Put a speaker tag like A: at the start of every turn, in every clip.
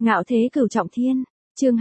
A: Ngạo thế cửu trọng thiên, chương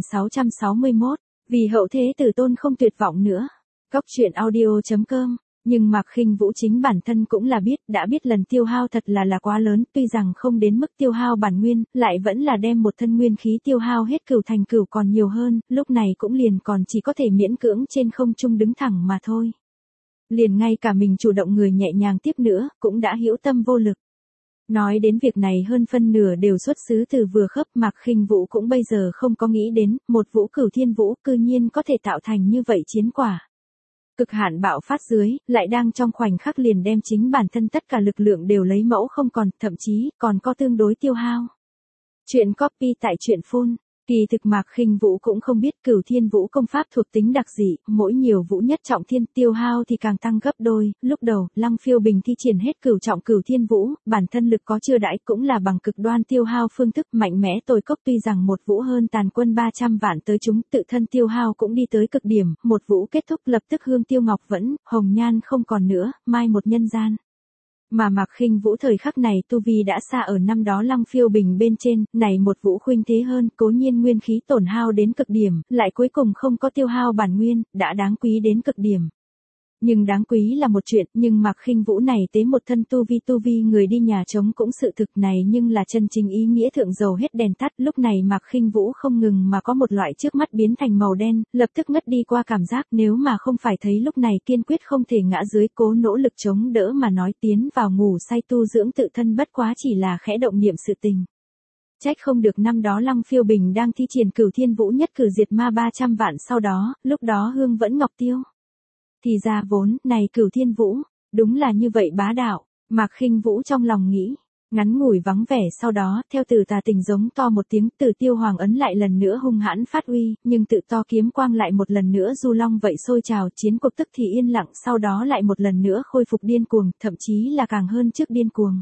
A: 2661, vì hậu thế tử tôn không tuyệt vọng nữa. Cóc truyện audio.com, nhưng Mạc Khinh Vũ chính bản thân cũng là đã biết lần tiêu hao thật là quá lớn, tuy rằng không đến mức tiêu hao bản nguyên, lại vẫn là đem một thân nguyên khí tiêu hao hết cửu thành cửu còn nhiều hơn, lúc này cũng liền còn chỉ có thể miễn cưỡng trên không trung đứng thẳng mà thôi. Liền ngay cả mình chủ động người nhẹ nhàng tiếp nữa, cũng đã hữu tâm vô lực. Nói đến việc này hơn phân nửa đều xuất xứ từ vừa khớp, Mạc Khinh Vũ cũng bây giờ không có nghĩ đến, một vũ cửu thiên vũ cư nhiên có thể tạo thành như vậy chiến quả. Cực hạn bạo phát dưới, lại đang trong khoảnh khắc liền đem chính bản thân tất cả lực lượng đều lấy mẫu không còn, thậm chí còn có tương đối tiêu hao. Chuyện copy tại truyện phun. Kỳ thực Mạc Khinh Vũ cũng không biết cửu thiên vũ công pháp thuộc tính đặc dị, mỗi nhiều vũ nhất trọng thiên tiêu hao thì càng tăng gấp đôi. Lúc đầu, Lăng Phiêu Bình thi triển hết cửu trọng cửu thiên vũ, bản thân lực có chưa đãi cũng là bằng cực đoan tiêu hao phương thức mạnh mẽ tồi cốc, tuy rằng một vũ hơn tàn quân 300 vạn tới chúng, tự thân tiêu hao cũng đi tới cực điểm, một vũ kết thúc lập tức hương tiêu ngọc vẫn, hồng nhan không còn nữa, mai một nhân gian. Mà Mạc Khinh Vũ thời khắc này tu vi đã xa ở năm đó Lăng Phiêu Bình bên trên, này một vũ khuynh thế hơn, cố nhiên nguyên khí tổn hao đến cực điểm, lại cuối cùng không có tiêu hao bản nguyên, đã đáng quý đến cực điểm. Nhưng đáng quý là một chuyện, nhưng Mạc Khinh Vũ này tế một thân tu vi người đi nhà trống cũng sự thực này, nhưng là chân chính ý nghĩa thượng dầu hết đèn tắt. Lúc này Mạc Khinh Vũ không ngừng mà có một loại trước mắt biến thành màu đen, lập tức ngất đi qua cảm giác, nếu mà không phải thấy lúc này kiên quyết không thể ngã dưới, cố nỗ lực chống đỡ mà nói tiến vào ngủ say tu dưỡng tự thân bất quá chỉ là khẽ động niệm sự tình. Trách không được năm đó Lăng Phiêu Bình đang thi triển cửu thiên vũ nhất cử diệt ma 300 vạn sau đó, lúc đó hương vẫn ngọc tiêu. Thì ra vốn, này cửu thiên vũ, đúng là như vậy bá đạo, Mạc Khinh Vũ trong lòng nghĩ. Ngắn ngủi vắng vẻ sau đó, theo Tử Tà Tình giống to một tiếng, Tử Tiêu Hoàng ấn lại lần nữa hung hãn phát uy, nhưng tự to kiếm quang lại một lần nữa du long vậy sôi trào, chiến cuộc tức thì yên lặng, sau đó lại một lần nữa khôi phục điên cuồng, thậm chí là càng hơn trước điên cuồng.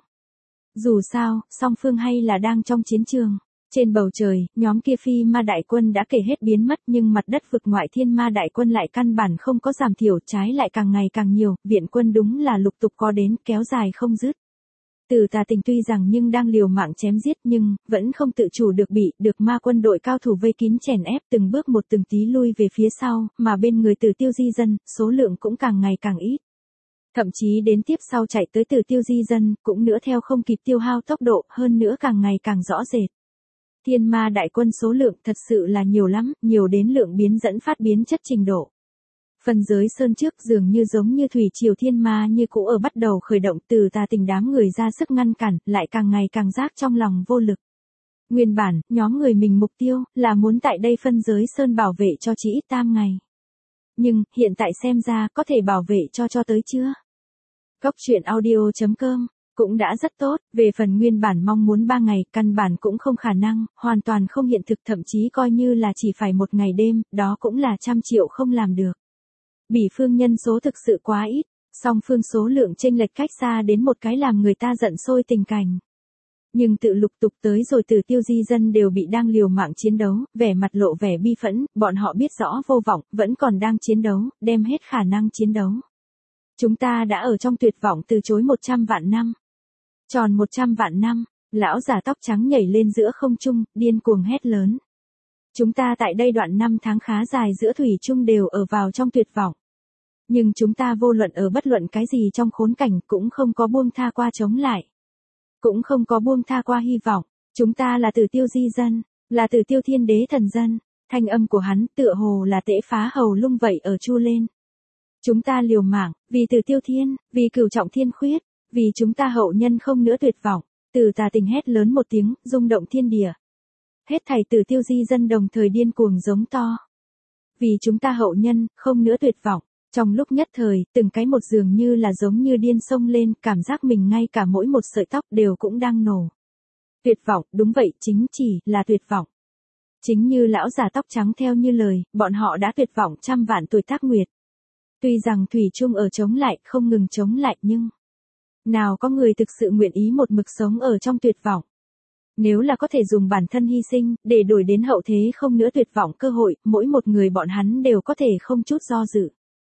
A: Dù sao, song phương hay là đang trong chiến trường. Trên bầu trời, nhóm kia phi ma đại quân đã kể hết biến mất, nhưng mặt đất vực ngoại thiên ma đại quân lại căn bản không có giảm thiểu, trái lại càng ngày càng nhiều, viện quân đúng là lục tục có đến, kéo dài không dứt. Tử Tà Tình tuy rằng nhưng đang liều mạng chém giết nhưng, vẫn không tự chủ được ma quân đội cao thủ vây kín chèn ép từng bước một từng tí lui về phía sau, mà bên người Tử Tiêu Di Dân, số lượng cũng càng ngày càng ít. Thậm chí đến tiếp sau chạy tới Tử Tiêu Di Dân, cũng nữa theo không kịp tiêu hao tốc độ, hơn nữa càng ngày càng rõ rệt. Thiên ma đại quân số lượng thật sự là nhiều lắm, nhiều đến lượng biến dẫn phát biến chất trình độ. Phần giới sơn trước dường như giống như thủy triều thiên ma như cũ ở bắt đầu khởi động, Tử Tà Tình đám người ra sức ngăn cản, lại càng ngày càng giác trong lòng vô lực. Nguyên bản, nhóm người mình mục tiêu, là muốn tại đây phân giới sơn bảo vệ cho chỉ ít tam ngày. Nhưng, hiện tại xem ra, có thể bảo vệ cho tới chưa? Cóc truyện audio.com cũng đã rất tốt, về phần nguyên bản mong muốn 3 ngày, căn bản cũng không khả năng, hoàn toàn không hiện thực, thậm chí coi như là chỉ phải một ngày đêm, đó cũng là 100 triệu không làm được. Bỉ phương nhân số thực sự quá ít, song phương số lượng chênh lệch cách xa đến một cái làm người ta giận sôi tình cảnh. Nhưng tự lục tục tới rồi Tử Tiêu Di Dân đều bị đang liều mạng chiến đấu, vẻ mặt lộ vẻ bi phẫn, bọn họ biết rõ vô vọng, vẫn còn đang chiến đấu, đem hết khả năng chiến đấu. Chúng ta đã ở trong tuyệt vọng từ chối 100 vạn năm. Tròn 100 vạn năm, lão già tóc trắng nhảy lên giữa không trung, điên cuồng hét lớn. Chúng ta tại đây đoạn năm tháng khá dài giữa thủy chung đều ở vào trong tuyệt vọng. Nhưng chúng ta vô luận ở bất luận cái gì trong khốn cảnh cũng không có buông tha qua chống lại. Cũng không có buông tha qua hy vọng. Chúng ta là Tử Tiêu Di Dân, là Tử Tiêu Thiên Đế thần dân. Thanh âm của hắn tựa hồ là tễ phá hầu lung vậy ở chu lên. Chúng ta liều mạng, vì Tử Tiêu Thiên, vì cửu trọng thiên khuyết, vì chúng ta hậu nhân không nữa tuyệt vọng. Tử Tà Tình hét lớn một tiếng, rung động thiên địa. Hết thảy Tử Tiêu Di Dân đồng thời điên cuồng giống to. Vì chúng ta hậu nhân, không nữa tuyệt vọng. Trong lúc nhất thời, từng cái một dường như là giống như điên xông lên, cảm giác mình ngay cả mỗi một sợi tóc đều cũng đang nổ. Tuyệt vọng, đúng vậy, chính chỉ là tuyệt vọng. Chính như lão già tóc trắng theo như lời, bọn họ đã tuyệt vọng 100 vạn tuổi tác nguyệt. Tuy rằng thủy chung ở chống lại, không ngừng chống lại, nhưng nào có người thực sự nguyện ý một mực sống ở trong tuyệt vọng. Nếu là có thể dùng bản thân hy sinh, để đổi đến hậu thế không nữa tuyệt vọng cơ hội, mỗi một người bọn hắn đều có thể không chút do dự.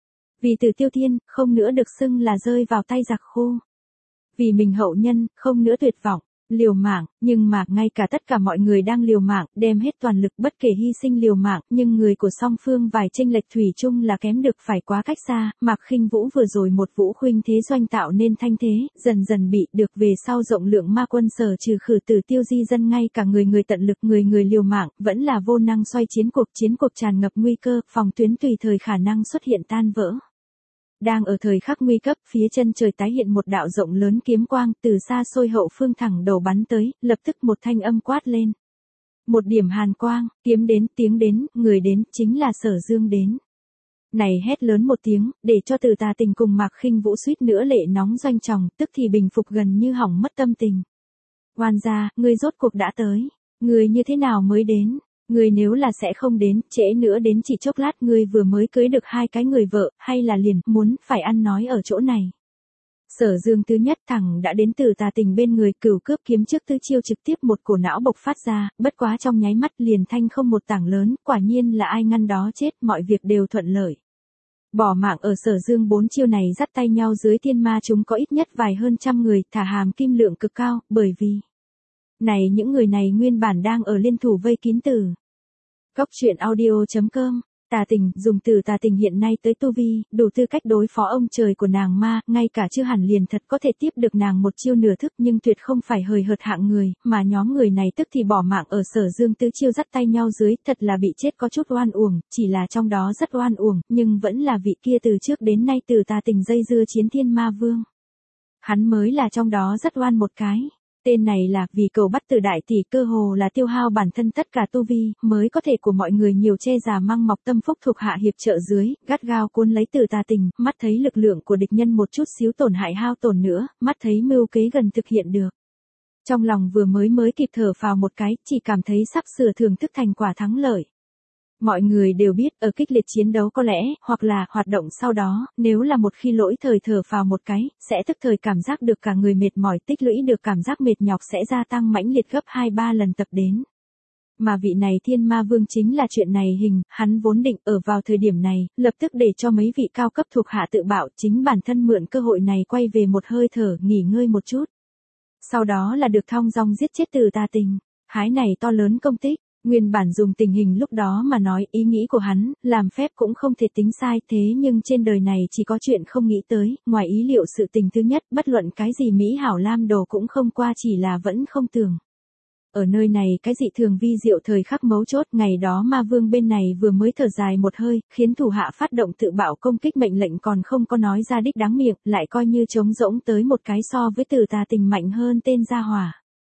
A: Vì Tử Tiêu Thiên, không nữa được xưng là rơi vào tay giặc khô. Vì mình hậu nhân, không nữa tuyệt vọng. Liều mạng, nhưng mà ngay cả tất cả mọi người đang liều mạng, đem hết toàn lực bất kể hy sinh liều mạng, nhưng người của song phương vài chênh lệch thủy chung là kém được phải quá cách xa. Mạc Khinh Vũ vừa rồi một vũ khuynh thế doanh tạo nên thanh thế, dần dần bị được về sau rộng lượng ma quân sở trừ khử tử tiêu di dân, ngay cả người tận lực người liều mạng, vẫn là vô năng xoay chiến cuộc tràn ngập nguy cơ, phòng tuyến tùy thời khả năng xuất hiện tan vỡ. Đang ở thời khắc nguy cấp, phía chân trời tái hiện một đạo rộng lớn kiếm quang, từ xa xôi hậu phương thẳng đầu bắn tới, lập tức một thanh âm quát lên. Một điểm hàn quang, kiếm đến, tiếng đến, người đến, chính là Sở Dương đến. Này hét lớn một tiếng, để cho Từ Tà Tình cùng Mạc Khinh Vũ suýt nữa lệ nóng doanh tròng, tức thì bình phục gần như hỏng mất tâm tình. Oan gia, ngươi rốt cuộc đã tới, ngươi như thế nào mới đến? Ngươi nếu là sẽ không đến, trễ nữa đến chỉ chốc lát, ngươi vừa mới cưới được 2 cái người vợ, hay là liền muốn phải ăn nói ở chỗ này. Sở Dương thứ nhất thẳng đã đến Từ Tà Tình bên người, cửu cướp kiếm trước tư chiêu trực tiếp một cổ não bộc phát ra, bất quá trong nháy mắt liền thanh không một tảng lớn, quả nhiên là ai ngăn đó chết, mọi việc đều thuận lợi. Bỏ mạng ở Sở Dương 4 chiêu này dắt tay nhau dưới thiên ma chúng có ít nhất vài hơn trăm người, thả hàm kim lượng cực cao, bởi vì này những người này nguyên bản đang ở liên thủ vây kín Tử. Cóc truyện audio.com. Tà Tình, dùng Từ Tà Tình hiện nay tới tu vi, đủ tư cách đối phó ông trời của nàng ma, ngay cả chưa hẳn liền thật có thể tiếp được nàng một chiêu nửa thức, nhưng tuyệt không phải hời hợt hạng người, mà nhóm người này tức thì bỏ mạng ở Sở Dương tứ chiêu dắt tay nhau dưới, thật là bị chết có chút oan uổng, chỉ là trong đó rất oan uổng, nhưng vẫn là vị kia từ trước đến nay Từ Tà Tình dây dưa chiến thiên ma vương. Hắn mới là trong đó rất oan một cái. Tên này là vì cầu bắt Từ đại tỷ, cơ hồ là tiêu hao bản thân tất cả tu vi, mới có thể của mọi người nhiều che già măng mọc tâm phúc thuộc hạ hiệp trợ dưới, gắt gao cuốn lấy Từ Tà Tình, mắt thấy lực lượng của địch nhân một chút xíu tổn hại hao tổn nữa, mắt thấy mưu kế gần thực hiện được. Trong lòng vừa mới kịp thở phào một cái, chỉ cảm thấy sắp sửa thưởng thức thành quả thắng lợi. Mọi người đều biết, ở kích liệt chiến đấu có lẽ, hoặc là hoạt động sau đó, nếu là một khi lỗi thời thở phào một cái, sẽ tức thời cảm giác được cả người mệt mỏi, tích lũy được cảm giác mệt nhọc sẽ gia tăng mãnh liệt gấp 2-3 lần tập đến. Mà vị này thiên ma vương chính là chuyện này hình, hắn vốn định ở vào thời điểm này, lập tức để cho mấy vị cao cấp thuộc hạ tự bạo, chính bản thân mượn cơ hội này quay về một hơi thở, nghỉ ngơi một chút. Sau đó là được thong dong giết chết Từ Tà Tình, hái này to lớn công tích. Nguyên bản dùng tình hình lúc đó mà nói, ý nghĩ của hắn, làm phép cũng không thể tính sai, thế nhưng trên đời này chỉ có chuyện không nghĩ tới, ngoài ý liệu sự tình thứ nhất, bất luận cái gì mỹ hảo lam đồ cũng không qua, chỉ là vẫn không tưởng. Ở nơi này cái dị thường vi diệu thời khắc mấu chốt, ngày đó ma vương bên này vừa mới thở dài một hơi, khiến thủ hạ phát động tự bạo công kích, mệnh lệnh còn không có nói ra đích đáng miệng, lại coi như trống rỗng tới một cái so với Từ Tà Tình mạnh hơn tên gia hỏa.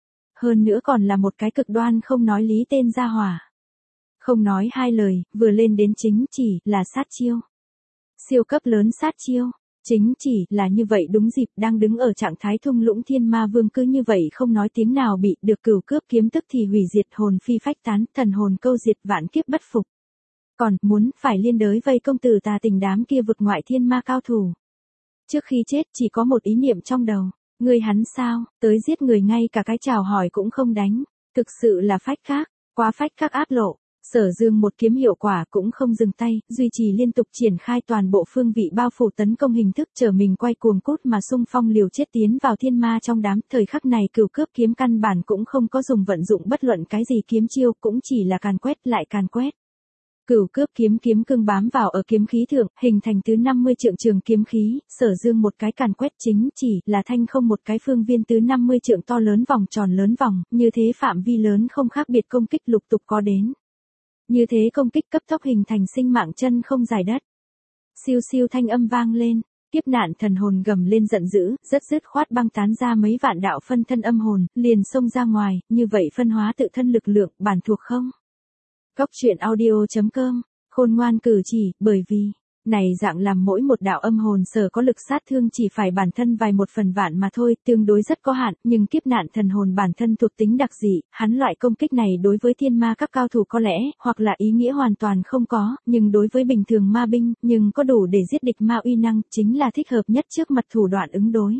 A: Hơn nữa còn là một cái cực đoan không nói lý tên gia hỏa. Không nói hai lời, vừa lên đến chính chỉ là sát chiêu. Siêu cấp lớn sát chiêu. Chính chỉ là như vậy, đúng dịp đang đứng ở trạng thái thung lũng thiên ma vương cứ như vậy không nói tiếng nào bị được cửu cướp kiếm tức thì hủy diệt, hồn phi phách tán, thần hồn câu diệt, vạn kiếp bất phục. Còn muốn phải liên đới vây công Từ Tà Tình đám kia vực ngoại thiên ma cao thủ. Trước khi chết chỉ có một ý niệm trong đầu. Người hắn sao, tới giết người ngay cả cái chào hỏi cũng không đánh. Thực sự là phách khác, quá phách khác áp lộ. Sở Dương một kiếm hiệu quả cũng không dừng tay, duy trì liên tục triển khai toàn bộ phương vị bao phủ tấn công hình thức, trở mình quay cuồng cút mà xung phong liều chết tiến vào thiên ma trong đám. Thời khắc này cửu cướp kiếm căn bản cũng không có dùng vận dụng bất luận cái gì kiếm chiêu, cũng chỉ là càn quét lại càn quét. Cửu cướp kiếm cương bám vào ở kiếm khí thượng, hình thành thứ 50 trượng trường kiếm khí, Sở Dương một cái càn quét chính chỉ là thanh không một cái phương viên thứ 50 trượng to lớn vòng tròn lớn vòng, như thế phạm vi lớn không khác biệt công kích lục tục có đến. Như thế công kích cấp tốc hình thành sinh mạng chân không dài đất. Siêu siêu thanh âm vang lên, kiếp nạn thần hồn gầm lên giận dữ, rất dứt khoát băng tán ra mấy vạn đạo phân thân âm hồn, liền xông ra ngoài, như vậy phân hóa tự thân lực lượng, bản thuộc không. Cóc truyện audio.com, khôn ngoan cử chỉ, bởi vì, này dạng làm mỗi một đạo âm hồn sở có lực sát thương chỉ phải bản thân vài một phần vạn mà thôi, tương đối rất có hạn, nhưng kiếp nạn thần hồn bản thân thuộc tính đặc dị, hắn loại công kích này đối với thiên ma các cao thủ có lẽ, hoặc là ý nghĩa hoàn toàn không có, nhưng đối với bình thường ma binh, nhưng có đủ để giết địch ma uy năng, chính là thích hợp nhất trước mặt thủ đoạn ứng đối.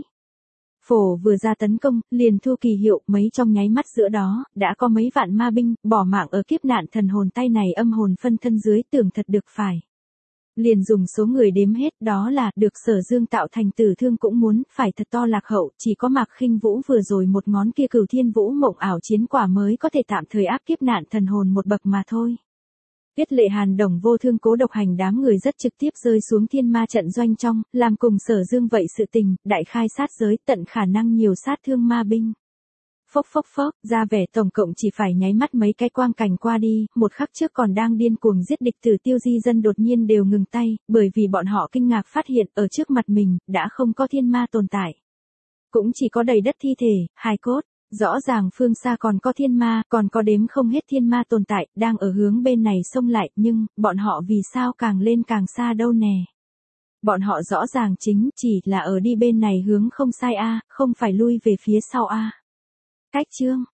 A: Phổ vừa ra tấn công, liền thu kỳ hiệu, mấy trong nháy mắt giữa đó, đã có mấy vạn ma binh, bỏ mạng ở kiếp nạn thần hồn tay này âm hồn phân thân dưới, tưởng thật được phải. Liền dùng số người đếm hết, đó là được Sở Dương tạo thành tử thương cũng muốn phải thật to lạc hậu, chỉ có Mạc Khinh Vũ vừa rồi một ngón kia Cửu Thiên Vũ Mộng ảo chiến quả mới có thể tạm thời áp kiếp nạn thần hồn một bậc mà thôi. Tiết Lệ Hàn Đồng vô thương cố độc hành đám người rất trực tiếp rơi xuống thiên ma trận doanh trong, làm cùng Sở Dương vậy sự tình, đại khai sát giới tận khả năng nhiều sát thương ma binh. Phốc phốc phốc, ra vẻ tổng cộng chỉ phải nháy mắt mấy cái quang cảnh qua đi, một khắc trước còn đang điên cuồng giết địch Tử Tiêu di dân đột nhiên đều ngừng tay, bởi vì bọn họ kinh ngạc phát hiện ở trước mặt mình, đã không có thiên ma tồn tại. Cũng chỉ có đầy đất thi thể, hài cốt, rõ ràng phương xa còn có thiên ma, còn có đếm không hết thiên ma tồn tại, đang ở hướng bên này xông lại, nhưng, bọn họ vì sao càng lên càng xa đâu nè. Bọn họ rõ ràng chính chỉ là ở đi bên này hướng không sai a, không phải lui về phía sau a. Cách chương